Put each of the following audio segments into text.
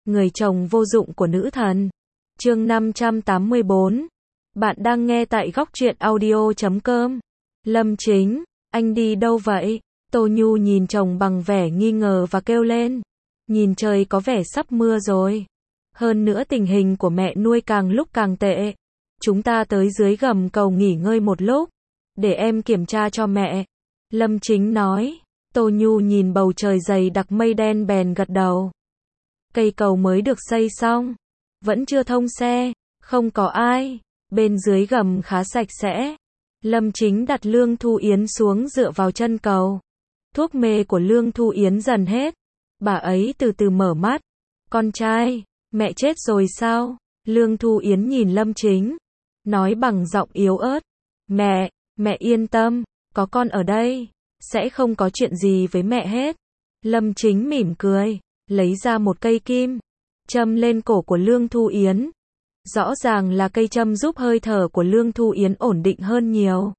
người chồng vô dụng của nữ thần. Chương 584. Bạn đang nghe tại góc truyện audio.com. Lâm Chính, anh đi đâu vậy? Tô Nhu nhìn chồng bằng vẻ nghi ngờ và kêu lên. Nhìn trời có vẻ sắp mưa rồi. Hơn nữa tình hình của mẹ nuôi càng lúc càng tệ. Chúng ta tới dưới gầm cầu nghỉ ngơi một lúc, để em kiểm tra cho mẹ. Lâm Chính nói. Tô Nhu nhìn bầu trời dày đặc mây đen bèn gật đầu. Cây cầu mới được xây xong, vẫn chưa thông xe, không có ai, bên dưới gầm khá sạch sẽ. Lâm Chính đặt Lương Thu Yến xuống dựa vào chân cầu. Thuốc mê của Lương Thu Yến dần hết. Bà ấy từ từ mở mắt. Con trai, mẹ chết rồi sao? Lương Thu Yến nhìn Lâm Chính, nói bằng giọng yếu ớt. Mẹ yên tâm, có con ở đây, sẽ không có chuyện gì với mẹ hết. Lâm Chính mỉm cười, lấy ra một cây kim, châm lên cổ của Lương Thu Yến. Rõ ràng là cây châm giúp hơi thở của Lương Thu Yến ổn định hơn nhiều.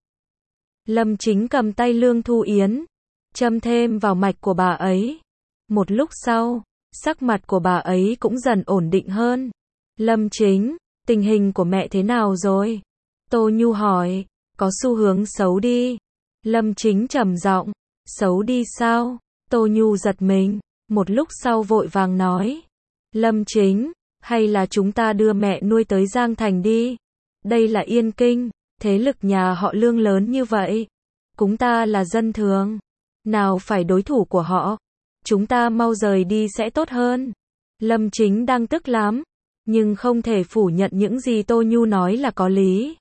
Lâm Chính cầm tay Lương Thu Yến, châm thêm vào mạch của bà ấy. Một lúc sau, sắc mặt của bà ấy cũng dần ổn định hơn. Lâm Chính, tình hình của mẹ thế nào rồi? Tô Nhu hỏi. Có xu hướng xấu đi. Lâm Chính trầm giọng. Xấu đi sao? Tô Nhu giật mình, một lúc sau vội vàng nói. Lâm Chính, hay là chúng ta đưa mẹ nuôi tới Giang Thành đi? Đây là Yên Kinh, thế lực nhà họ Lương lớn như vậy. Chúng ta là dân thường, nào phải đối thủ của họ. Chúng ta mau rời đi sẽ tốt hơn. Lâm Chính đang tức lắm, nhưng không thể phủ nhận những gì Tô Nhu nói là có lý.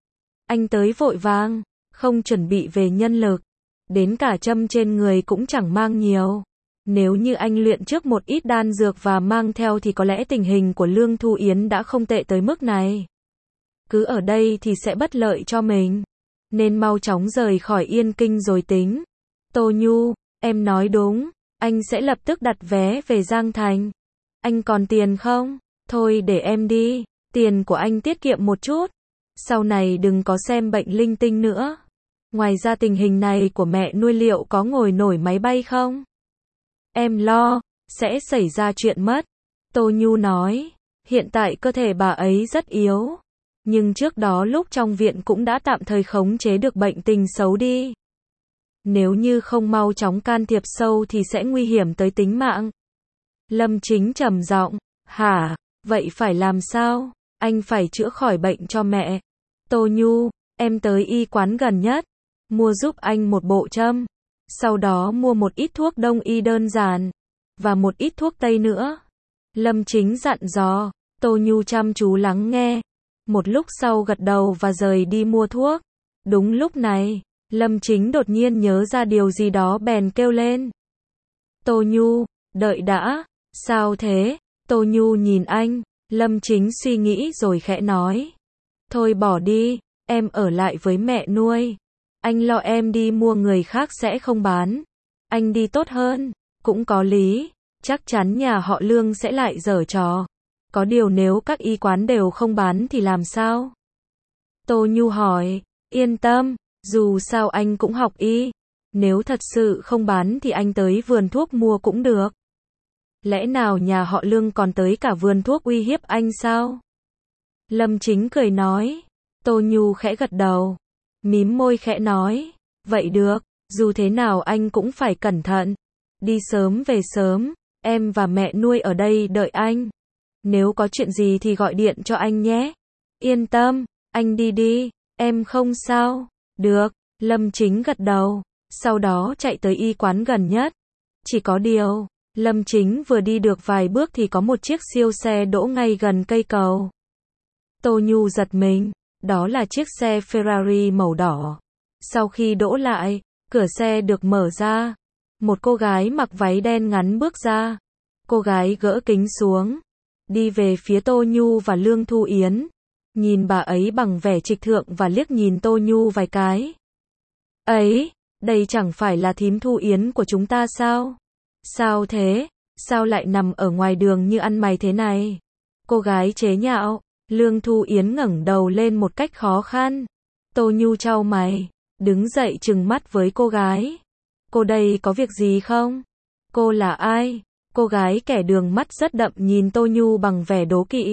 Anh tới vội vàng, không chuẩn bị về nhân lực, đến cả châm trên người cũng chẳng mang nhiều. Nếu như anh luyện trước một ít đan dược và mang theo thì có lẽ tình hình của Lương Thu Yến đã không tệ tới mức này. Cứ ở đây thì sẽ bất lợi cho mình, nên mau chóng rời khỏi Yên Kinh rồi tính. Tô Nhu, em nói đúng, anh sẽ lập tức đặt vé về Giang Thành. Anh còn tiền không? Thôi để em đi, tiền của anh tiết kiệm một chút. Sau này đừng có xem bệnh linh tinh nữa. Ngoài ra tình hình này của mẹ nuôi liệu có ngồi nổi máy bay không? Em lo, sẽ xảy ra chuyện mất. Tô Nhu nói, hiện tại cơ thể bà ấy rất yếu. Nhưng trước đó lúc trong viện cũng đã tạm thời khống chế được bệnh tình xấu đi. Nếu như không mau chóng can thiệp sâu thì sẽ nguy hiểm tới tính mạng. Lâm Chính trầm giọng, hả, vậy phải làm sao? Anh phải chữa khỏi bệnh cho mẹ. Tô Nhu, em tới y quán gần nhất, mua giúp anh một bộ châm. Sau đó mua một ít thuốc đông y đơn giản, và một ít thuốc tây nữa. Lâm Chính dặn dò. Tô Nhu chăm chú lắng nghe. Một lúc sau gật đầu và rời đi mua thuốc. Đúng lúc này, Lâm Chính đột nhiên nhớ ra điều gì đó bèn kêu lên. Tô Nhu, đợi đã. Sao thế? Tô Nhu nhìn anh. Lâm Chính suy nghĩ rồi khẽ nói. Thôi bỏ đi, em ở lại với mẹ nuôi. Anh lo em đi mua người khác sẽ không bán. Anh đi tốt hơn. Cũng có lý, chắc chắn nhà họ Lương sẽ lại giở trò. Có điều nếu các y quán đều không bán thì làm sao? Tô Nhu hỏi. Yên tâm, dù sao anh cũng học y. Nếu thật sự không bán thì anh tới vườn thuốc mua cũng được. Lẽ nào nhà họ Lương còn tới cả vườn thuốc uy hiếp anh sao? Lâm Chính cười nói. Tô Nhu khẽ gật đầu, mím môi khẽ nói. Vậy được, dù thế nào anh cũng phải cẩn thận. Đi sớm về sớm, em và mẹ nuôi ở đây đợi anh. Nếu có chuyện gì thì gọi điện cho anh nhé. Yên tâm, anh đi đi, em không sao. Được, Lâm Chính gật đầu, sau đó chạy tới y quán gần nhất. Chỉ có điều, Lâm Chính vừa đi được vài bước thì có một chiếc siêu xe đỗ ngay gần cây cầu. Tô Nhu giật mình, đó là chiếc xe Ferrari màu đỏ. Sau khi đỗ lại, cửa xe được mở ra. Một cô gái mặc váy đen ngắn bước ra. Cô gái gỡ kính xuống, đi về phía Tô Nhu và Lương Thu Yến. Nhìn bà ấy bằng vẻ trịch thượng và liếc nhìn Tô Nhu vài cái. Ấy, đây chẳng phải là thím Thu Yến của chúng ta sao? Sao thế? Sao lại nằm ở ngoài đường như ăn mày thế này? Cô gái chế nhạo. Lương Thu Yến ngẩng đầu lên một cách khó khăn. Tô Nhu chau mày, đứng dậy trừng mắt với cô gái. Cô đây có việc gì không? Cô là ai? Cô gái kẻ đường mắt rất đậm nhìn Tô Nhu bằng vẻ đố kỵ.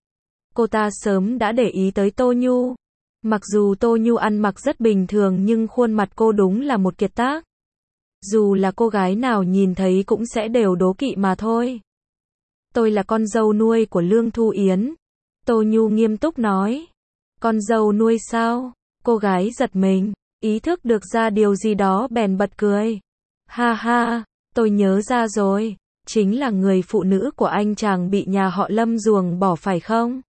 Cô ta sớm đã để ý tới Tô Nhu. Mặc dù Tô Nhu ăn mặc rất bình thường nhưng khuôn mặt cô đúng là một kiệt tác. Dù là cô gái nào nhìn thấy cũng sẽ đều đố kỵ mà thôi. Tôi là con dâu nuôi của Lương Thu Yến. Tô Nhu nghiêm túc nói. Con dâu nuôi sao? Cô gái giật mình, ý thức được ra điều gì đó bèn bật cười. Ha ha, tôi nhớ ra rồi, chính là người phụ nữ của anh chàng bị nhà họ Lâm ruồng bỏ phải không?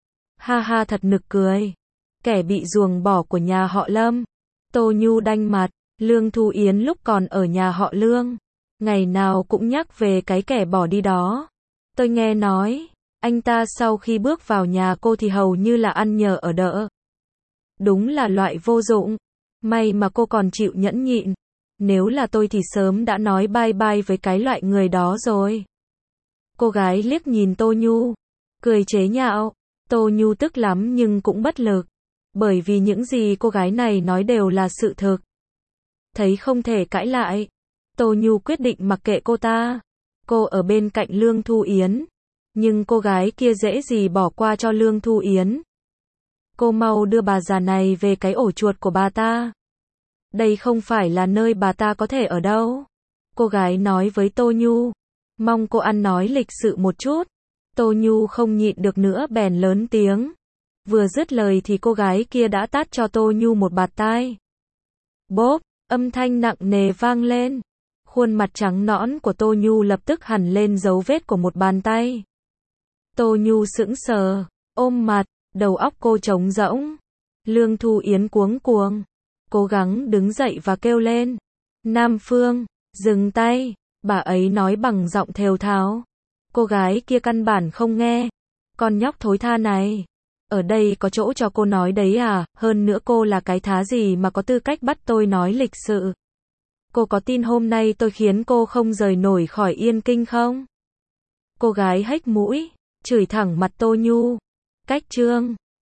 Ha ha thật nực cười. Kẻ bị ruồng bỏ của nhà họ Lâm. Tô Nhu đanh mặt, Lương Thu Yến lúc còn ở nhà họ Lương, ngày nào cũng nhắc về cái kẻ bỏ đi đó. Tôi nghe nói, anh ta sau khi bước vào nhà cô thì hầu như là ăn nhờ ở đợ. Đúng là loại vô dụng. May mà cô còn chịu nhẫn nhịn. Nếu là tôi thì sớm đã nói bye bye với cái loại người đó rồi. Cô gái liếc nhìn Tô Nhu, cười chế nhạo. Tô Nhu tức lắm nhưng cũng bất lực. Bởi vì những gì cô gái này nói đều là sự thực. Thấy không thể cãi lại, Tô Nhu quyết định mặc kệ cô ta. Cô ở bên cạnh Lương Thu Yến. Nhưng cô gái kia dễ gì bỏ qua cho Lương Thu Yến. Cô mau đưa bà già này về cái ổ chuột của bà ta. Đây không phải là nơi bà ta có thể ở đâu. Cô gái nói với Tô Nhu. Mong cô ăn nói lịch sự một chút. Tô Nhu không nhịn được nữa bèn lớn tiếng. Vừa dứt lời thì cô gái kia đã tát cho Tô Nhu một bạt tai. Bốp, âm thanh nặng nề vang lên. Khuôn mặt trắng nõn của Tô Nhu lập tức hằn lên dấu vết của một bàn tay. Tô Nhu sững sờ, ôm mặt, đầu óc cô trống rỗng. Lương Thu Yến cuống cuồng, cố gắng đứng dậy và kêu lên. Nam Phương, dừng tay, bà ấy nói bằng giọng thều thào. Cô gái kia căn bản không nghe. Con nhóc thối tha này, ở đây có chỗ cho cô nói đấy à, hơn nữa cô là cái thá gì mà có tư cách bắt tôi nói lịch sự. Cô có tin hôm nay tôi khiến cô không rời nổi khỏi Yên Kinh không? Cô gái hếch mũi, chửi thẳng mặt Tô Nhu. Cách chương